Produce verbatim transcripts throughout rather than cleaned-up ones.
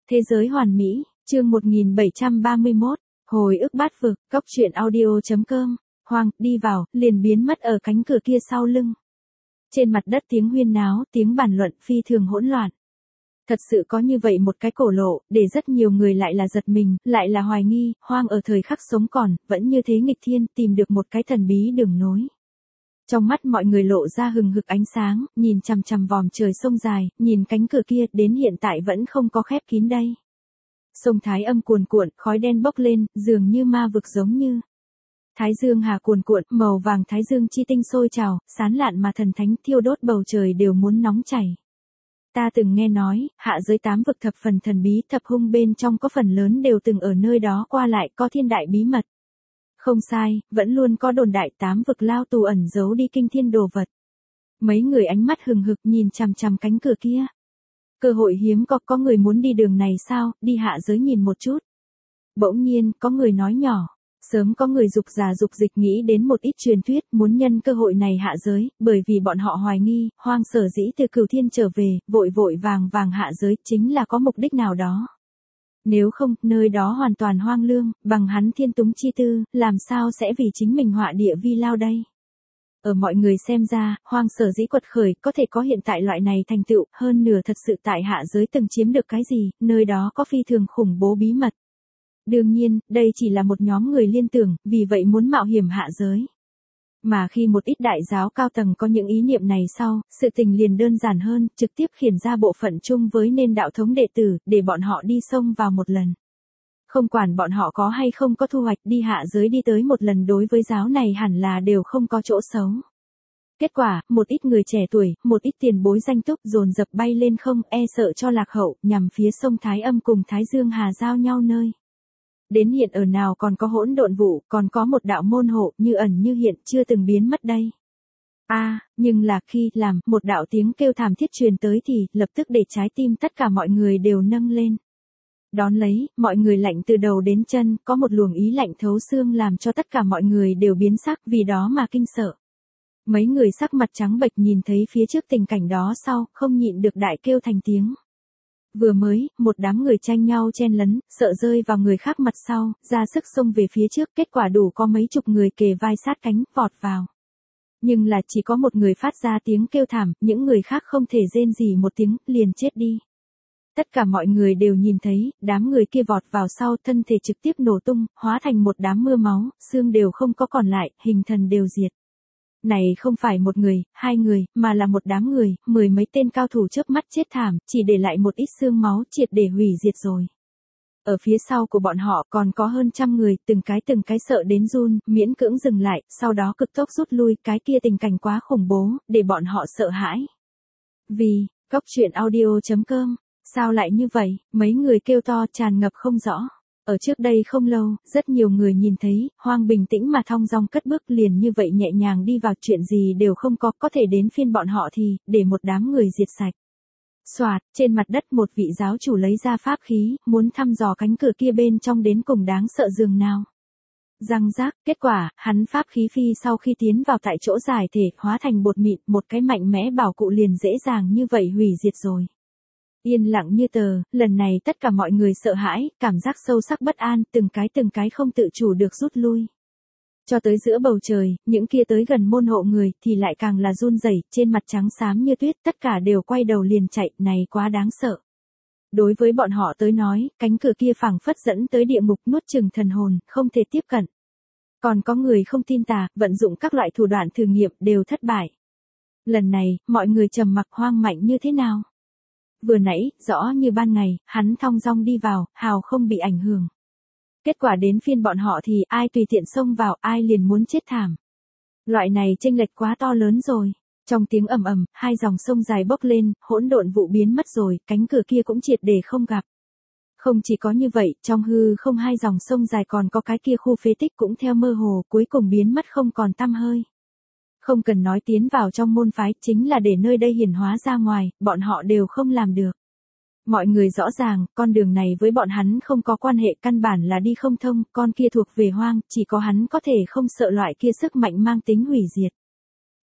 Thế giới hoàn mỹ, chương một nghìn bảy trăm ba mươi mốt, hồi ức bát vực, cốc truyện audio.com, Hoàng, đi vào, liền biến mất ở cánh cửa kia sau lưng. Trên mặt đất tiếng huyên náo, tiếng bàn luận phi thường hỗn loạn. Thật sự có như vậy một cái cổ lộ, để rất nhiều người lại là giật mình, lại là hoài nghi, Hoang ở thời khắc sống còn, vẫn như thế nghịch thiên, tìm được một cái thần bí đường nối. Trong mắt mọi người lộ ra hừng hực ánh sáng, nhìn chằm chằm vòm trời sông dài, nhìn cánh cửa kia, đến hiện tại vẫn không có khép kín đây. Sông Thái Âm cuồn cuộn, khói đen bốc lên, dường như ma vực giống như. Thái dương hà cuồn cuộn, màu vàng thái dương chi tinh sôi trào, sán lạn mà thần thánh thiêu đốt bầu trời đều muốn nóng chảy. Ta từng nghe nói, hạ giới tám vực thập phần thần bí, thập hung bên trong có phần lớn đều từng ở nơi đó qua lại, có thiên đại bí mật. Không sai, vẫn luôn có đồn đại tám vực lao tù ẩn giấu đi kinh thiên đồ vật. Mấy người ánh mắt hừng hực nhìn chằm chằm cánh cửa kia. Cơ hội hiếm có, có người muốn đi đường này sao, đi hạ giới nhìn một chút. Bỗng nhiên, có người nói nhỏ. Sớm có người dục già dục dịch nghĩ đến một ít truyền thuyết, muốn nhân cơ hội này hạ giới, bởi vì bọn họ hoài nghi, Hoang sở dĩ từ Cửu Thiên trở về, vội vội vàng vàng hạ giới, chính là có mục đích nào đó. Nếu không, nơi đó hoàn toàn hoang lương, bằng hắn thiên túng chi tư, làm sao sẽ vì chính mình họa địa vi lao đây? Ở mọi người xem ra, Hoang sở dĩ quật khởi, có thể có hiện tại loại này thành tựu, hơn nửa thật sự tại hạ giới từng chiếm được cái gì, nơi đó có phi thường khủng bố bí mật. Đương nhiên, đây chỉ là một nhóm người liên tưởng, vì vậy muốn mạo hiểm hạ giới. Mà khi một ít đại giáo cao tầng có những ý niệm này sau, sự tình liền đơn giản hơn, trực tiếp khiển ra bộ phận chung với nên đạo thống đệ tử, để bọn họ đi xông vào một lần. Không quản bọn họ có hay không có thu hoạch, đi hạ giới đi tới một lần đối với giáo này hẳn là đều không có chỗ xấu. Kết quả, một ít người trẻ tuổi, một ít tiền bối danh túc dồn dập bay lên không, e sợ cho lạc hậu, nhằm phía sông Thái Âm cùng Thái Dương Hà giao nhau nơi. Đến hiện ở nào còn có hỗn độn vụ, còn có một đạo môn hộ, như ẩn như hiện, chưa từng biến mất đây. A, à, nhưng là khi làm, một đạo tiếng kêu thảm thiết truyền tới thì, lập tức để trái tim tất cả mọi người đều nâng lên. Đón lấy, mọi người lạnh từ đầu đến chân, có một luồng ý lạnh thấu xương làm cho tất cả mọi người đều biến sắc, vì đó mà kinh sợ. Mấy người sắc mặt trắng bệch nhìn thấy phía trước tình cảnh đó sau, không nhịn được đại kêu thành tiếng. Vừa mới, một đám người tranh nhau chen lấn, sợ rơi vào người khác mặt sau, ra sức xông về phía trước, kết quả đủ có mấy chục người kề vai sát cánh, vọt vào. Nhưng là chỉ có một người phát ra tiếng kêu thảm, những người khác không thể rên gì một tiếng, liền chết đi. Tất cả mọi người đều nhìn thấy, đám người kia vọt vào sau, thân thể trực tiếp nổ tung, hóa thành một đám mưa máu, xương đều không có còn lại, hình thần đều diệt. Này không phải một người, hai người, mà là một đám người, mười mấy tên cao thủ chớp mắt chết thảm, chỉ để lại một ít xương máu triệt để hủy diệt rồi. Ở phía sau của bọn họ còn có hơn trăm người, từng cái từng cái sợ đến run, miễn cưỡng dừng lại, sau đó cực tốc rút lui, cái kia tình cảnh quá khủng bố, để bọn họ sợ hãi. Vì, cốc truyện audio.com, sao lại như vậy, mấy người kêu to tràn ngập không rõ. Ở trước đây không lâu, rất nhiều người nhìn thấy, Hoang bình tĩnh mà thong dong cất bước liền như vậy nhẹ nhàng đi vào, chuyện gì đều không có, có thể đến phiên bọn họ thì, để một đám người diệt sạch. Soạt, trên mặt đất một vị giáo chủ lấy ra pháp khí, muốn thăm dò cánh cửa kia bên trong đến cùng đáng sợ dường nào. Răng rác, kết quả, hắn pháp khí phi sau khi tiến vào tại chỗ giải thể, hóa thành bột mịn, một cái mạnh mẽ bảo cụ liền dễ dàng như vậy hủy diệt rồi. Yên lặng như tờ, lần này tất cả mọi người sợ hãi, cảm giác sâu sắc bất an, từng cái từng cái không tự chủ được rút lui. Cho tới giữa bầu trời, những kia tới gần môn hộ người thì lại càng là run rẩy, trên mặt trắng xám như tuyết, tất cả đều quay đầu liền chạy, này quá đáng sợ. Đối với bọn họ tới nói, cánh cửa kia phảng phất dẫn tới địa ngục nuốt chửng thần hồn, không thể tiếp cận. Còn có người không tin tà, vận dụng các loại thủ đoạn thử nghiệm đều thất bại. Lần này, mọi người trầm mặc. Hoang mạnh như thế nào? Vừa nãy, rõ như ban ngày, hắn thong dong đi vào, hào không bị ảnh hưởng. Kết quả đến phiên bọn họ thì ai tùy tiện xông vào, ai liền muốn chết thảm. Loại này chênh lệch quá to lớn rồi. Trong tiếng ầm ầm, hai dòng sông dài bốc lên, hỗn độn vụ biến mất rồi, cánh cửa kia cũng triệt để không gặp. Không chỉ có như vậy, trong hư không hai dòng sông dài còn có cái kia khu phế tích cũng theo mơ hồ, cuối cùng biến mất không còn tăm hơi. Không cần nói tiến vào trong môn phái, chính là để nơi đây hiển hóa ra ngoài, bọn họ đều không làm được. Mọi người rõ ràng, con đường này với bọn hắn không có quan hệ, căn bản là đi không thông, con kia thuộc về Hoang, chỉ có hắn có thể không sợ loại kia sức mạnh mang tính hủy diệt.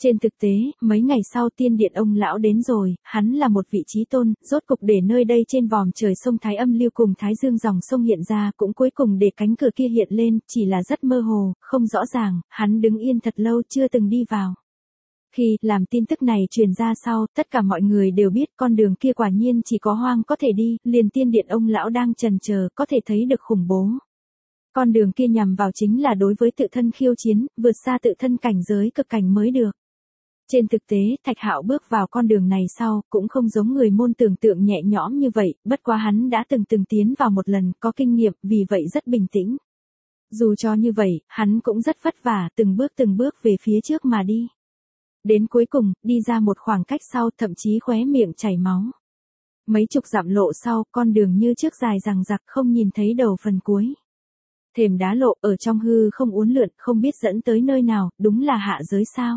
Trên thực tế, mấy ngày sau tiên điện ông lão đến rồi, hắn là một vị trí tôn, rốt cục để nơi đây trên vòm trời sông Thái Âm Lưu cùng Thái Dương dòng sông hiện ra cũng cuối cùng để cánh cửa kia hiện lên, chỉ là rất mơ hồ, không rõ ràng, hắn đứng yên thật lâu chưa từng đi vào. Khi làm tin tức này truyền ra sau, tất cả mọi người đều biết con đường kia quả nhiên chỉ có Hoang có thể đi, liền tiên điện ông lão đang chần chờ có thể thấy được khủng bố. Con đường kia nhằm vào chính là đối với tự thân khiêu chiến, vượt xa tự thân cảnh giới cực cảnh mới được. Trên thực tế, Thạch Hạo bước vào con đường này sau, cũng không giống người môn tưởng tượng nhẹ nhõm như vậy, bất quá hắn đã từng từng tiến vào một lần, có kinh nghiệm, vì vậy rất bình tĩnh. Dù cho như vậy, hắn cũng rất vất vả, từng bước từng bước về phía trước mà đi. Đến cuối cùng, đi ra một khoảng cách sau, thậm chí khóe miệng chảy máu. Mấy chục dặm lộ sau, con đường như trước dài dằng dặc không nhìn thấy đầu phần cuối. Thềm đá lộ ở trong hư không uốn lượn, không biết dẫn tới nơi nào, đúng là hạ giới sao.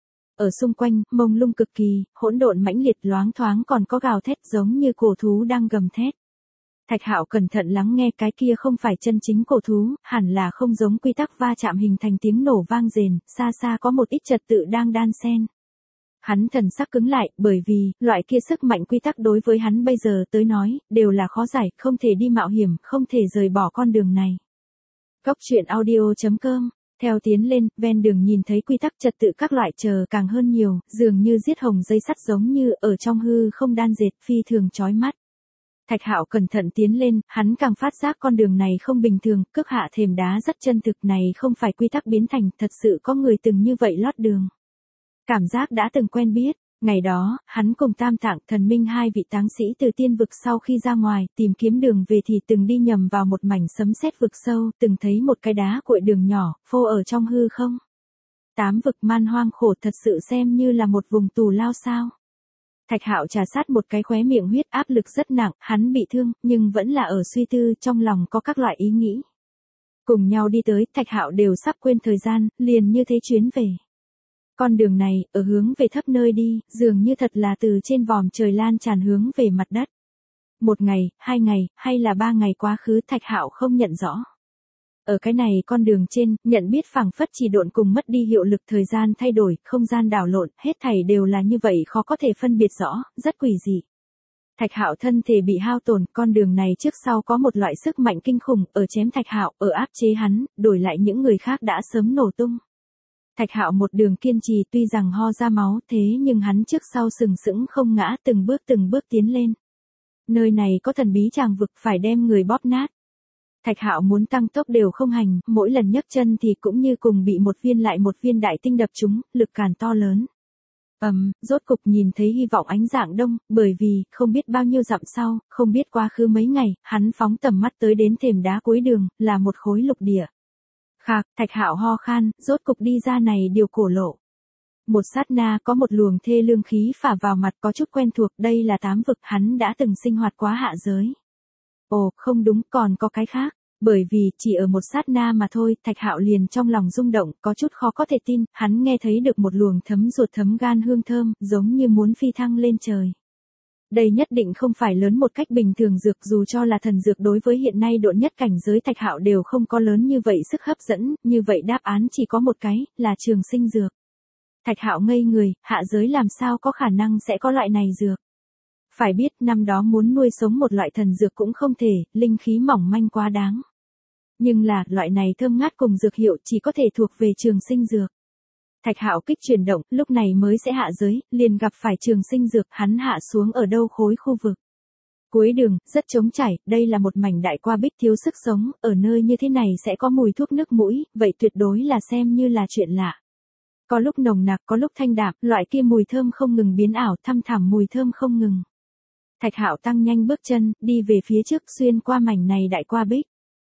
Ở xung quanh, mông lung cực kỳ, hỗn độn mãnh liệt loáng thoáng còn có gào thét giống như cổ thú đang gầm thét. Thạch Hạo cẩn thận lắng nghe cái kia không phải chân chính cổ thú, hẳn là không giống quy tắc va chạm hình thành tiếng nổ vang rền, xa xa có một ít trật tự đang đan xen. Hắn thần sắc cứng lại, bởi vì, loại kia sức mạnh quy tắc đối với hắn bây giờ tới nói, đều là khó giải, không thể đi mạo hiểm, không thể rời bỏ con đường này. Góc truyện audio chấm com. Theo tiến lên, ven đường nhìn thấy quy tắc trật tự các loại chờ càng hơn nhiều, dường như giết hồng dây sắt giống như ở trong hư không đan dệt phi thường chói mắt. Thạch Hạo cẩn thận tiến lên, hắn càng phát giác con đường này không bình thường, cước hạ thềm đá rất chân thực này không phải quy tắc biến thành, thật sự có người từng như vậy lót đường. Cảm giác đã từng quen biết. Ngày đó, hắn cùng Tam Tạng Thần Minh hai vị táng sĩ từ tiên vực sau khi ra ngoài, tìm kiếm đường về thì từng đi nhầm vào một mảnh sấm sét vực sâu, từng thấy một cái đá cuội đường nhỏ, phô ở trong hư không. Tám vực man hoang khổ thật sự xem như là một vùng tù lao sao. Thạch Hạo trà sát một cái khóe miệng huyết áp lực rất nặng, hắn bị thương, nhưng vẫn là ở suy tư, trong lòng có các loại ý nghĩ. Cùng nhau đi tới, Thạch Hạo đều sắp quên thời gian, liền như thế chuyến về. Con đường này, ở hướng về thấp nơi đi, dường như thật là từ trên vòm trời lan tràn hướng về mặt đất. Một ngày, hai ngày, hay là ba ngày quá khứ Thạch Hạo không nhận rõ. Ở cái này con đường trên, nhận biết phảng phất chỉ độn cùng mất đi hiệu lực thời gian thay đổi, không gian đảo lộn, hết thảy đều là như vậy khó có thể phân biệt rõ, rất quỷ dị. Thạch Hạo thân thể bị hao tổn, con đường này trước sau có một loại sức mạnh kinh khủng, ở chém Thạch Hạo, ở áp chế hắn, đổi lại những người khác đã sớm nổ tung. Thạch Hạo một đường kiên trì tuy rằng ho ra máu thế nhưng hắn trước sau sừng sững không ngã từng bước từng bước tiến lên. Nơi này có thần bí tràng vực phải đem người bóp nát. Thạch Hạo muốn tăng tốc đều không hành, mỗi lần nhấc chân thì cũng như cùng bị một viên lại một viên đại tinh đập trúng, lực càn to lớn. Ầm, um, rốt cục nhìn thấy hy vọng ánh dạng đông, bởi vì, không biết bao nhiêu dặm sau, không biết quá khứ mấy ngày, hắn phóng tầm mắt tới đến thềm đá cuối đường, là một khối lục địa. Khạc, Thạch Hạo ho khan, rốt cục đi ra này điều cổ lộ. Một sát na có một luồng thê lương khí phả vào mặt có chút quen thuộc, đây là tám vực, hắn đã từng sinh hoạt quá hạ giới. Ồ, không đúng, còn có cái khác, bởi vì chỉ ở một sát na mà thôi, Thạch Hạo liền trong lòng rung động, có chút khó có thể tin, hắn nghe thấy được một luồng thấm ruột thấm gan hương thơm, giống như muốn phi thăng lên trời. Đây nhất định không phải lớn một cách bình thường dược, dù cho là thần dược đối với hiện nay độn nhất cảnh giới Thạch Hạo đều không có lớn như vậy sức hấp dẫn, như vậy đáp án chỉ có một cái, là trường sinh dược. Thạch Hạo ngây người, hạ giới làm sao có khả năng sẽ có loại này dược. Phải biết năm đó muốn nuôi sống một loại thần dược cũng không thể, linh khí mỏng manh quá đáng. Nhưng là, loại này thơm ngát cùng dược hiệu chỉ có thể thuộc về trường sinh dược. Thạch Hạo kích chuyển động, lúc này mới sẽ hạ giới, liền gặp phải trường sinh dược, hắn hạ xuống ở đâu khối khu vực. Cuối đường, rất trống trải, đây là một mảnh đại qua bích thiếu sức sống, ở nơi như thế này sẽ có mùi thuốc nước mũi, vậy tuyệt đối là xem như là chuyện lạ. Có lúc nồng nặc, có lúc thanh đạm, loại kia mùi thơm không ngừng biến ảo, thăm thẳm mùi thơm không ngừng. Thạch Hạo tăng nhanh bước chân, đi về phía trước xuyên qua mảnh này đại qua bích.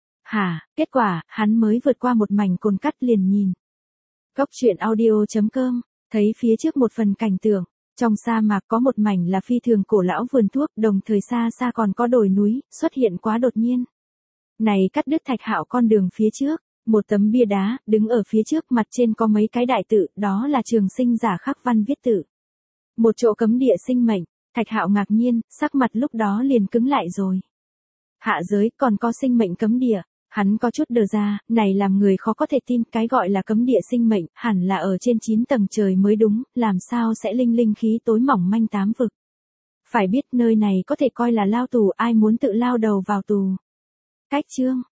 Hả, kết quả, hắn mới vượt qua một mảnh cồn cắt liền nhìn. Góc truyện audio chấm com, thấy phía trước một phần cảnh tượng, trong sa mạc có một mảnh là phi thường cổ lão vườn thuốc, đồng thời xa xa còn có đồi núi, xuất hiện quá đột nhiên. Này cắt đứt Thạch Hạo con đường phía trước, một tấm bia đá, đứng ở phía trước mặt trên có mấy cái đại tự, đó là trường sinh giả khắc văn viết tự. Một chỗ cấm địa sinh mệnh, Thạch Hạo ngạc nhiên, sắc mặt lúc đó liền cứng lại rồi. Hạ giới còn có sinh mệnh cấm địa, Hắn có chút đờ ra, này làm người khó có thể tin, cái gọi là cấm địa sinh mệnh, hẳn là ở trên chín tầng trời mới đúng, làm sao sẽ linh linh khí tối mỏng manh tám vực. Phải biết nơi này có thể coi là lao tù, ai muốn tự lao đầu vào tù. Cách chương